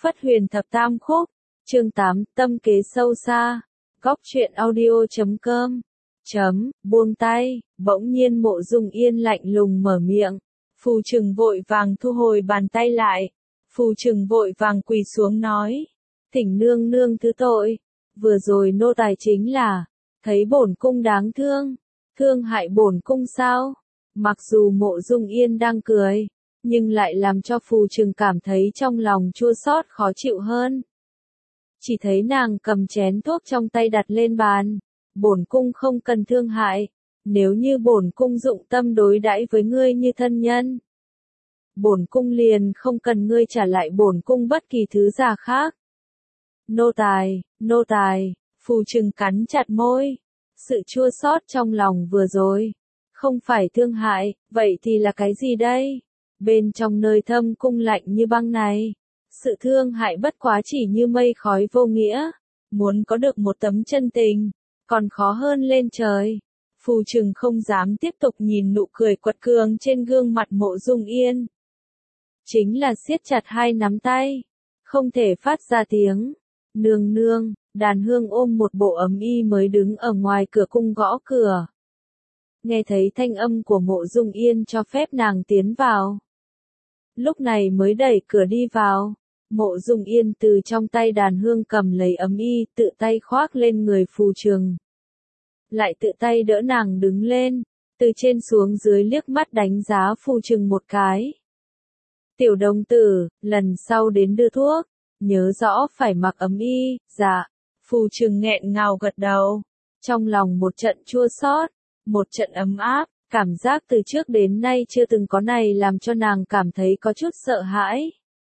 Phất Huyền Thập Tam Khúc, chương 8, tâm kế sâu xa, góc truyện audio.com, buông tay, bỗng nhiên Mộ Dung Yên lạnh lùng mở miệng, Phù Trừng vội vàng thu hồi bàn tay lại, Phù Trừng vội vàng quỳ xuống nói, thỉnh nương nương thứ tội, vừa rồi nô tài chính là, thấy bổn cung đáng thương, thương hại bổn cung sao, mặc dù Mộ Dung Yên đang cười, nhưng lại làm cho Phù Trừng cảm thấy trong lòng chua xót khó chịu hơn. Chỉ thấy nàng cầm chén thuốc trong tay đặt lên bàn, bổn cung không cần thương hại, nếu như bổn cung dụng tâm đối đãi với ngươi như thân nhân, bổn cung liền không cần ngươi trả lại bổn cung bất kỳ thứ gì khác. Nô tài, Phù Trừng cắn chặt môi, sự chua xót trong lòng vừa rồi, không phải thương hại, vậy thì là cái gì đây? Bên trong nơi thâm cung lạnh như băng này, sự thương hại bất quá chỉ như mây khói vô nghĩa, muốn có được một tấm chân tình, còn khó hơn lên trời. Phù Trừng không dám tiếp tục nhìn nụ cười quật cường trên gương mặt Mộ Dung Yên. Chính là siết chặt hai nắm tay, không thể phát ra tiếng. Nương nương, Đàn Hương ôm một bộ ấm y mới đứng ở ngoài cửa cung gõ cửa. Nghe thấy thanh âm của Mộ Dung Yên cho phép nàng tiến vào. Lúc này mới đẩy cửa đi vào, Mộ Dung Yên từ trong tay Đàn Hương cầm lấy ấm y, tự tay khoác lên người Phù Trừng. Lại tự tay đỡ nàng đứng lên, từ trên xuống dưới liếc mắt đánh giá Phù Trừng một cái. Tiểu đồng tử, lần sau đến đưa thuốc, nhớ rõ phải mặc ấm y, dạ. Phù Trừng nghẹn ngào gật đầu, trong lòng một trận chua xót, một trận ấm áp. Cảm giác từ trước đến nay chưa từng có này làm cho nàng cảm thấy có chút sợ hãi.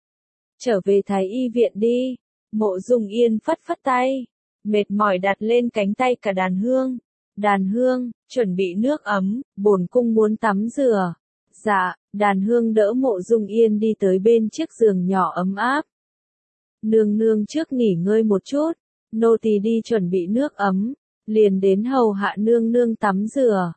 Trở về Thái Y viện đi, Mộ Dung Yên phất phất tay, mệt mỏi đặt lên cánh tay cả Đàn Hương. Đàn Hương, chuẩn bị nước ấm, bổn cung muốn tắm rửa. Dạ, Đàn Hương đỡ Mộ Dung Yên đi tới bên chiếc giường nhỏ ấm áp. Nương nương trước nghỉ ngơi một chút, nô tỳ đi chuẩn bị nước ấm, liền đến hầu hạ nương nương tắm rửa.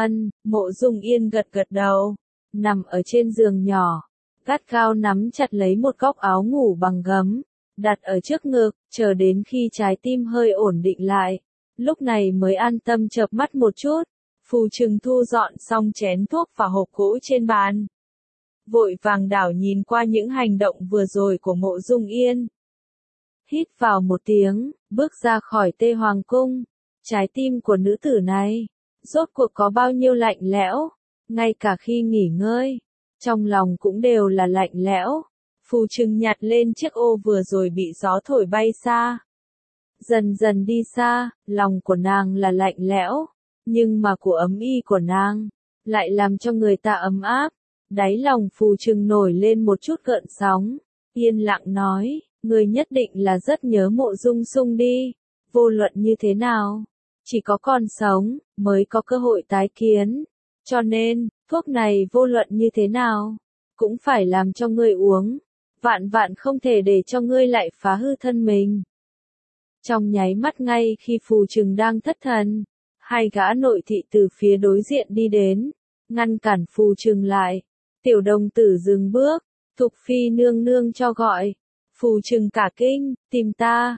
Mộ Dung Yên gật gật đầu, nằm ở trên giường nhỏ, gắt gao nắm chặt lấy một góc áo ngủ bằng gấm, đặt ở trước ngực, chờ đến khi trái tim hơi ổn định lại, lúc này mới an tâm chợp mắt một chút. Phù Trừng thu dọn xong chén thuốc và hộp gỗ trên bàn, vội vàng đảo nhìn qua những hành động vừa rồi của Mộ Dung Yên. Hít vào một tiếng, bước ra khỏi Tê Hoàng cung, trái tim của nữ tử này rốt cuộc có bao nhiêu lạnh lẽo, ngay cả khi nghỉ ngơi, trong lòng cũng đều là lạnh lẽo. Phù Trừng nhặt lên chiếc ô vừa rồi bị gió thổi bay xa. Dần dần đi xa, lòng của nàng là lạnh lẽo, nhưng mà của ấm y của nàng lại làm cho người ta ấm áp. Đáy lòng Phù Trừng nổi lên một chút gợn sóng, yên lặng nói, người nhất định là rất nhớ Mộ Dung Sung đi, vô luận như thế nào, chỉ có còn sống, mới có cơ hội tái kiến. Cho nên, thuốc này vô luận như thế nào, cũng phải làm cho ngươi uống. Vạn vạn không thể để cho ngươi lại phá hư thân mình. Trong nháy mắt ngay khi Phù Trừng đang thất thần, hai gã nội thị từ phía đối diện đi đến, ngăn cản Phù Trừng lại. Tiểu đồng tử dừng bước, Thục Phi nương nương cho gọi. Phù Trừng cả kinh, tìm ta,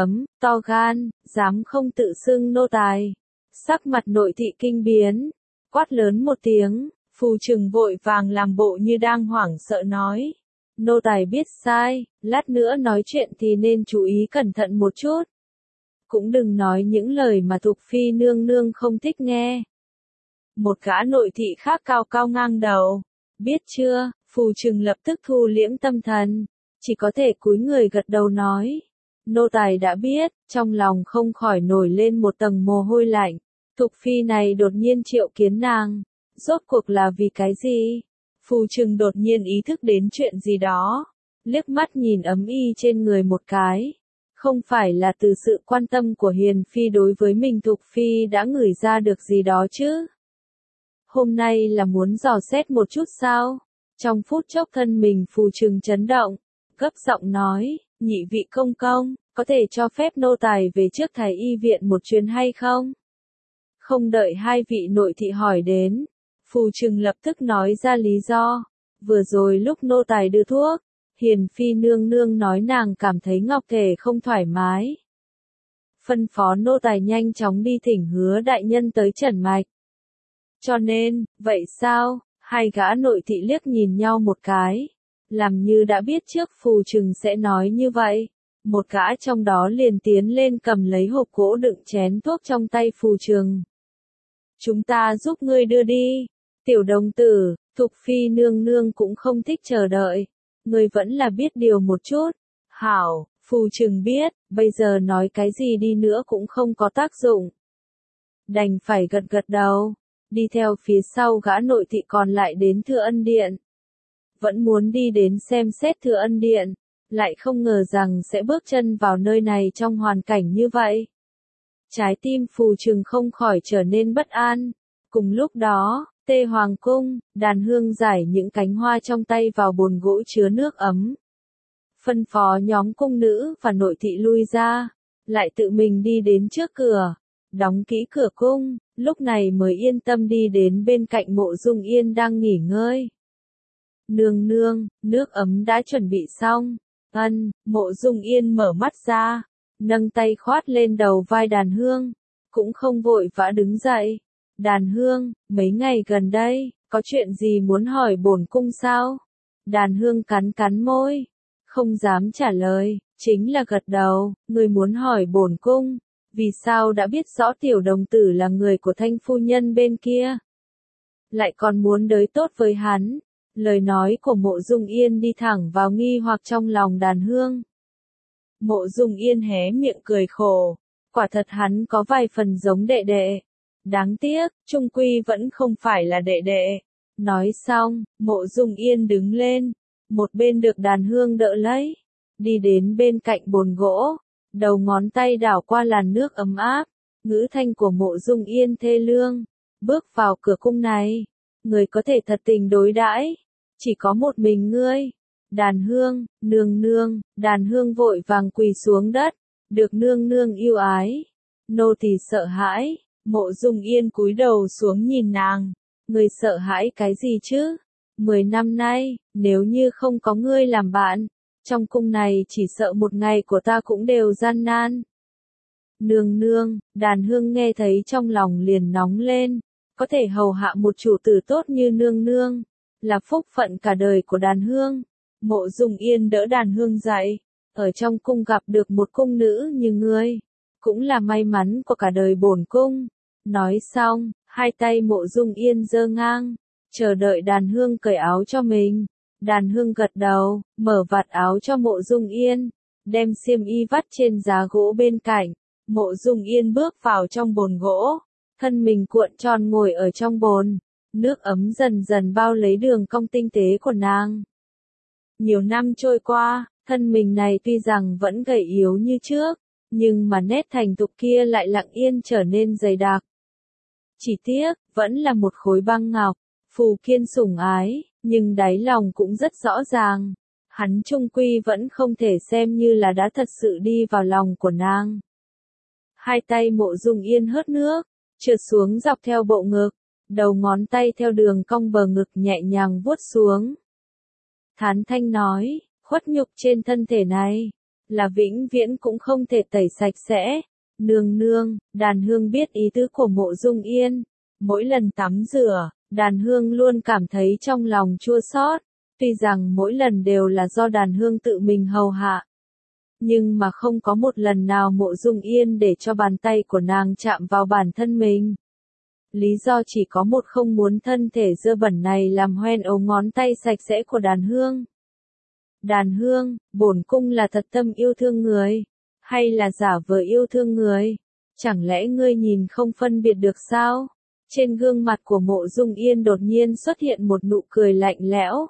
to gan, dám không tự xưng nô tài. Sắc mặt nội thị kinh biến, quát lớn một tiếng, Phù Trừng vội vàng làm bộ như đang hoảng sợ nói. Nô tài biết sai, lát nữa nói chuyện thì nên chú ý cẩn thận một chút. Cũng đừng nói những lời mà Thục Phi nương nương không thích nghe. Một gã nội thị khác cao cao ngang đầu, biết chưa, Phù Trừng lập tức thu liễm tâm thần, chỉ có thể cúi người gật đầu nói. Nô tài đã biết, trong lòng không khỏi nổi lên một tầng mồ hôi lạnh. Thục Phi này đột nhiên triệu kiến nàng, rốt cuộc là vì cái gì? Phù Trừng đột nhiên ý thức đến chuyện gì đó, liếc mắt nhìn ấm y trên người một cái. Không phải là từ sự quan tâm của Hiền Phi đối với mình Thục Phi đã ngửi ra được gì đó chứ? Hôm nay là muốn dò xét một chút sao? Trong phút chốc thân mình Phù Trừng chấn động, gấp giọng nói, nhị vị công công, có thể cho phép nô tài về trước Thái Y viện một chuyến hay không? Không đợi hai vị nội thị hỏi đến, Phù Trừng lập tức nói ra lý do. Vừa rồi lúc nô tài đưa thuốc, Hiền phi nương nương nói nàng cảm thấy ngọc thể không thoải mái. Phân phó nô tài nhanh chóng đi thỉnh Hứa đại nhân tới trần mạch. Cho nên, vậy sao? Hai gã nội thị liếc nhìn nhau một cái, làm như đã biết trước Phù Trừng sẽ nói như vậy. Một gã trong đó liền tiến lên cầm lấy hộp gỗ đựng chén thuốc trong tay Phù Trừng. Chúng ta giúp ngươi đưa đi. Tiểu đồng tử, Thục phi nương nương cũng không thích chờ đợi. Ngươi vẫn là biết điều một chút. Hảo, Phù Trừng biết, bây giờ nói cái gì đi nữa cũng không có tác dụng. Đành phải gật gật đầu, đi theo phía sau gã nội thị còn lại đến Thừa Ân Điện. Vẫn muốn đi đến xem xét Thừa Ân Điện, lại không ngờ rằng sẽ bước chân vào nơi này trong hoàn cảnh như vậy. Trái tim Phù Trừng không khỏi trở nên bất an. Cùng lúc đó, Tê Hoàng Cung, Đàn Hương giải những cánh hoa trong tay vào bồn gỗ chứa nước ấm. Phân phó nhóm cung nữ và nội thị lui ra, lại tự mình đi đến trước cửa, đóng kỹ cửa cung, lúc này mới yên tâm đi đến bên cạnh Mộ Dung Yên đang nghỉ ngơi. Nương nương, nước ấm đã chuẩn bị xong. Mộ Dung Yên mở mắt ra, nâng tay khoát lên đầu vai Đàn Hương, cũng không vội vã đứng dậy. Đàn Hương, mấy ngày gần đây, có chuyện gì muốn hỏi bổn cung sao? Đàn Hương cắn cắn môi, không dám trả lời, chính là gật đầu. Người muốn hỏi bổn cung, vì sao đã biết rõ tiểu đồng tử là người của Thanh phu nhân bên kia, lại còn muốn đới tốt với hắn? Lời nói của Mộ Dung Yên đi thẳng vào nghi hoặc trong lòng Đàn Hương. Mộ Dung Yên hé miệng cười khổ, quả thật hắn có vài phần giống đệ đệ. Đáng tiếc, chung quy vẫn không phải là đệ đệ. Nói xong, Mộ Dung Yên đứng lên, một bên được Đàn Hương đỡ lấy, đi đến bên cạnh bồn gỗ, đầu ngón tay đảo qua làn nước ấm áp, ngữ thanh của Mộ Dung Yên thê lương. Bước vào cửa cung này, người có thể thật tình đối đãi, chỉ có một mình ngươi. Đàn Hương, nương nương. Đàn Hương vội vàng quỳ xuống đất, được nương nương yêu ái. Nô tỳ sợ hãi. Mộ Dung Yên cúi đầu xuống nhìn nàng. Ngươi sợ hãi cái gì chứ? 10 năm nay, nếu như không có ngươi làm bạn, trong cung này chỉ sợ một ngày của ta cũng đều gian nan. Nương nương. Đàn Hương nghe thấy trong lòng liền nóng lên, có thể hầu hạ một chủ tử tốt như nương nương, là phúc phận cả đời của Đàn Hương. Mộ Dung Yên đỡ Đàn Hương dậy, ở trong cung gặp được một cung nữ như ngươi, cũng là may mắn của cả đời bổn cung. Nói xong, hai tay Mộ Dung Yên giơ ngang, chờ đợi Đàn Hương cởi áo cho mình. Đàn Hương gật đầu, mở vạt áo cho Mộ Dung Yên, đem xiêm y vắt trên giá gỗ bên cạnh. Mộ Dung Yên bước vào trong bồn gỗ, thân mình cuộn tròn ngồi ở trong bồn, nước ấm dần dần bao lấy đường cong tinh tế của nàng. Nhiều năm trôi qua, thân mình này tuy rằng vẫn gầy yếu như trước, nhưng mà nét thành thục kia lại lặng yên trở nên dày đặc. Chỉ tiếc, vẫn là một khối băng ngọc. Phù Kiên sủng ái, nhưng đáy lòng cũng rất rõ ràng, hắn chung quy vẫn không thể xem như là đã thật sự đi vào lòng của nàng. Hai tay Mộ Dung Yên hớt nước, trượt xuống dọc theo bộ ngực, đầu ngón tay theo đường cong bờ ngực nhẹ nhàng vuốt xuống. Thán thanh nói, khuất nhục trên thân thể này, là vĩnh viễn cũng không thể tẩy sạch sẽ. Nương nương. Đàn Hương biết ý tứ của Mộ Dung Yên. Mỗi lần tắm rửa, Đàn Hương luôn cảm thấy trong lòng chua xót. Tuy rằng mỗi lần đều là do Đàn Hương tự mình hầu hạ, nhưng mà không có một lần nào Mộ Dung Yên để cho bàn tay của nàng chạm vào bản thân mình. Lý do chỉ có một, không muốn thân thể dơ bẩn này làm hoen ấu ngón tay sạch sẽ của Đàn Hương. Đàn Hương, bổn cung là thật tâm yêu thương người, hay là giả vờ yêu thương người? Chẳng lẽ ngươi nhìn không phân biệt được sao? Trên gương mặt của Mộ Dung Yên đột nhiên xuất hiện một nụ cười lạnh lẽo.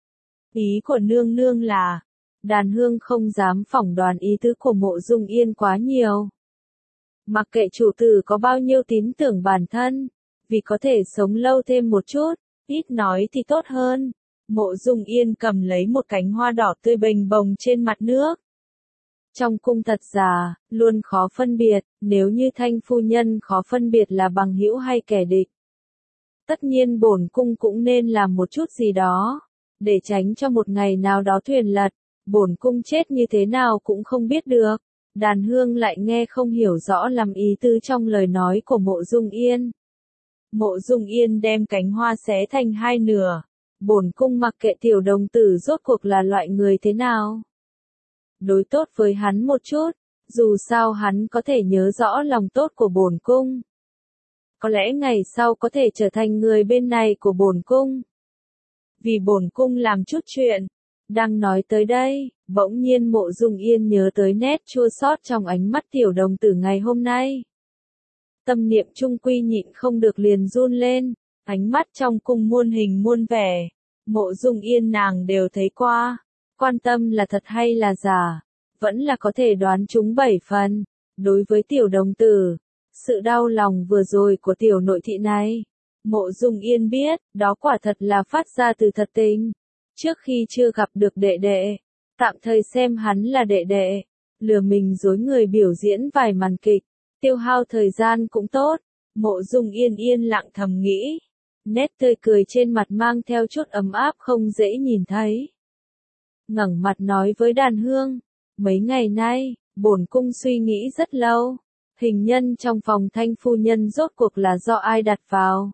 Ý của nương nương là, Đàn Hương không dám phỏng đoán ý tứ của Mộ Dung Yên quá nhiều. Mặc kệ chủ tử có bao nhiêu tín tưởng bản thân, vì có thể sống lâu thêm một chút, ít nói thì tốt hơn. Mộ Dung Yên cầm lấy một cánh hoa đỏ tươi bềnh bồng trên mặt nước. Trong cung thật giả, luôn khó phân biệt, nếu như Thanh phu nhân khó phân biệt là bằng hữu hay kẻ địch. Tất nhiên bổn cung cũng nên làm một chút gì đó, để tránh cho một ngày nào đó thuyền lật, bổn cung chết như thế nào cũng không biết được. Đàn Hương lại nghe không hiểu rõ lắm ý tứ trong lời nói của Mộ Dung Yên. Mộ Dung Yên đem cánh hoa xé thành hai nửa. Bổn cung mặc kệ tiểu đồng tử rốt cuộc là loại người thế nào. Đối tốt với hắn một chút, dù sao hắn có thể nhớ rõ lòng tốt của bổn cung. Có lẽ ngày sau có thể trở thành người bên này của bổn cung. Vì bổn cung làm chút chuyện. Đang nói tới đây, bỗng nhiên Mộ Dung Yên nhớ tới nét chua xót trong ánh mắt tiểu đồng tử ngày hôm nay. Tâm niệm trung quy nhịn không được liền run lên, ánh mắt trong cung muôn hình muôn vẻ. Mộ Dung Yên nàng đều thấy qua, quan tâm là thật hay là giả, vẫn là có thể đoán trúng 7 phần. Đối với tiểu đồng tử, sự đau lòng vừa rồi của tiểu nội thị này, Mộ Dung Yên biết, đó quả thật là phát ra từ thật tình. Trước khi chưa gặp được đệ đệ, tạm thời xem hắn là đệ đệ, lừa mình dối người biểu diễn vài màn kịch, tiêu hao thời gian cũng tốt. Mộ Dung Yên yên lặng thầm nghĩ, nét tươi cười trên mặt mang theo chút ấm áp không dễ nhìn thấy. Ngẩng mặt nói với Đàn Hương, mấy ngày nay, bổn cung suy nghĩ rất lâu, hình nhân trong phòng Thanh phu nhân rốt cuộc là do ai đặt vào.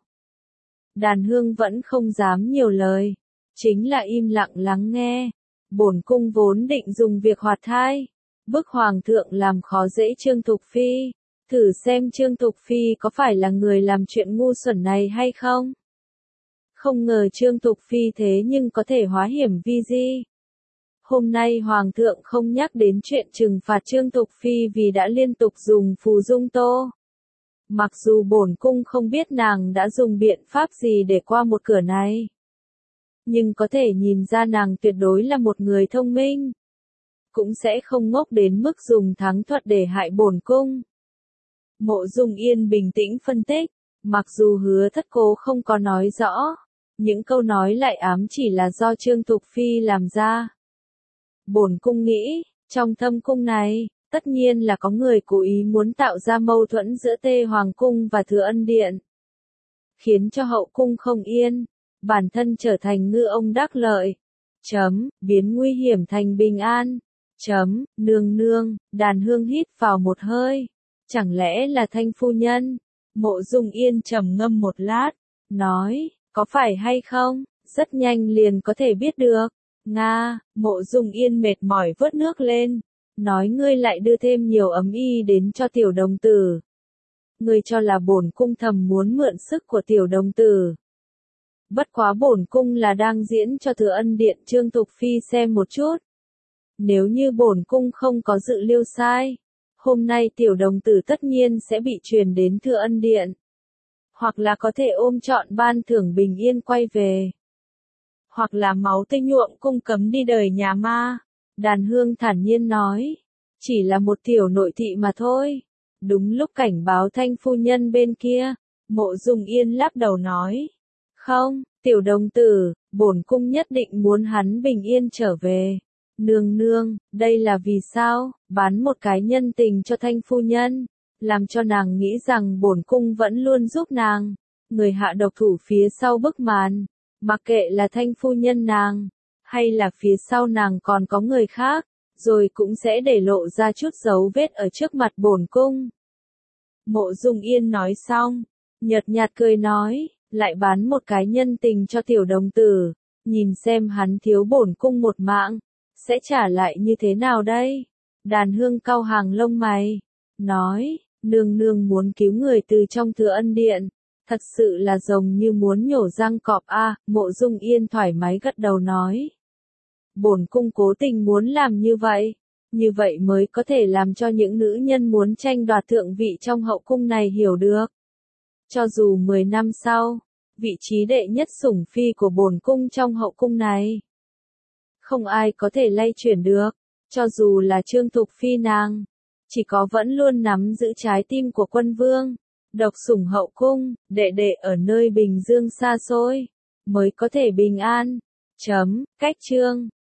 Đàn Hương vẫn không dám nhiều lời, chính là im lặng lắng nghe. Bổn cung vốn định dùng việc hoạt thai, bức hoàng thượng làm khó dễ Trương Thục Phi, thử xem Trương Thục Phi có phải là người làm chuyện ngu xuẩn này hay không. Không ngờ Trương Thục Phi thế nhưng có thể hóa hiểm vi di. Hôm nay hoàng thượng không nhắc đến chuyện trừng phạt Trương Thục Phi vì đã liên tục dùng phù dung tô. Mặc dù bổn cung không biết nàng đã dùng biện pháp gì để qua một cửa này, nhưng có thể nhìn ra nàng tuyệt đối là một người thông minh, cũng sẽ không ngốc đến mức dùng thắng thuật để hại bổn cung. Mộ Dung Yên bình tĩnh phân tích, mặc dù Hứa Thất Cố không có nói rõ, những câu nói lại ám chỉ là do Trương Thục Phi làm ra. Bổn cung nghĩ, trong thâm cung này, tất nhiên là có người cố ý muốn tạo ra mâu thuẫn giữa Tê Hoàng cung và Thừa Ân điện, khiến cho hậu cung không yên, bản thân trở thành ngư ông đắc lợi. Biến nguy hiểm thành bình an. Nương nương, Đàn Hương hít vào một hơi. Chẳng lẽ là Thanh phu nhân? Mộ Dung Yên trầm ngâm một lát, nói, có phải hay không, rất nhanh liền có thể biết được. Nga, Mộ Dung Yên mệt mỏi vớt nước lên, nói ngươi lại đưa thêm nhiều ấm y đến cho tiểu đồng tử. Ngươi cho là bổn cung thầm muốn mượn sức của tiểu đồng tử. Bất quá bổn cung là đang diễn cho Thừa Ân điện Trương Thục Phi xem một chút. Nếu như bổn cung không có dự liệu sai, hôm nay tiểu đồng tử tất nhiên sẽ bị truyền đến Thừa Ân điện, hoặc là có thể ôm trọn ban thưởng bình yên quay về, hoặc là máu tươi nhuộm cung cấm đi đời nhà ma. Đàn Hương thản nhiên nói, chỉ là một tiểu nội thị mà thôi. Đúng lúc cảnh báo Thanh phu nhân bên kia, Mộ Dung Yên lắc đầu nói, không, tiểu đồng tử, bổn cung nhất định muốn hắn bình yên trở về. Nương nương, đây là vì sao? Bán một cái nhân tình cho Thanh phu nhân, làm cho nàng nghĩ rằng bổn cung vẫn luôn giúp nàng. Người hạ độc thủ phía sau bức màn, mặc kệ là Thanh phu nhân nàng, hay là phía sau nàng còn có người khác, rồi cũng sẽ để lộ ra chút dấu vết ở trước mặt bổn cung. Mộ Dung Yên nói xong, nhợt nhạt cười nói, lại bán một cái nhân tình cho tiểu đồng tử, nhìn xem hắn thiếu bổn cung một mạng, sẽ trả lại như thế nào đây? Đàn Hương cau hàng lông mày, nói, nương nương muốn cứu người từ trong Thừa Ân điện, thật sự là giống như muốn nhổ răng cọp a. Mộ Dung Yên thoải mái gật đầu nói, bổn cung cố tình muốn làm như vậy mới có thể làm cho những nữ nhân muốn tranh đoạt thượng vị trong hậu cung này hiểu được. Cho dù 10 năm sau, vị trí đệ nhất sủng phi của bổn cung trong hậu cung này, không ai có thể lay chuyển được, cho dù là Trương Thục Phi nàng, chỉ có vẫn luôn nắm giữ trái tim của quân vương, độc sủng hậu cung, đệ đệ ở nơi Bình Dương xa xôi, mới có thể bình an. Cách chương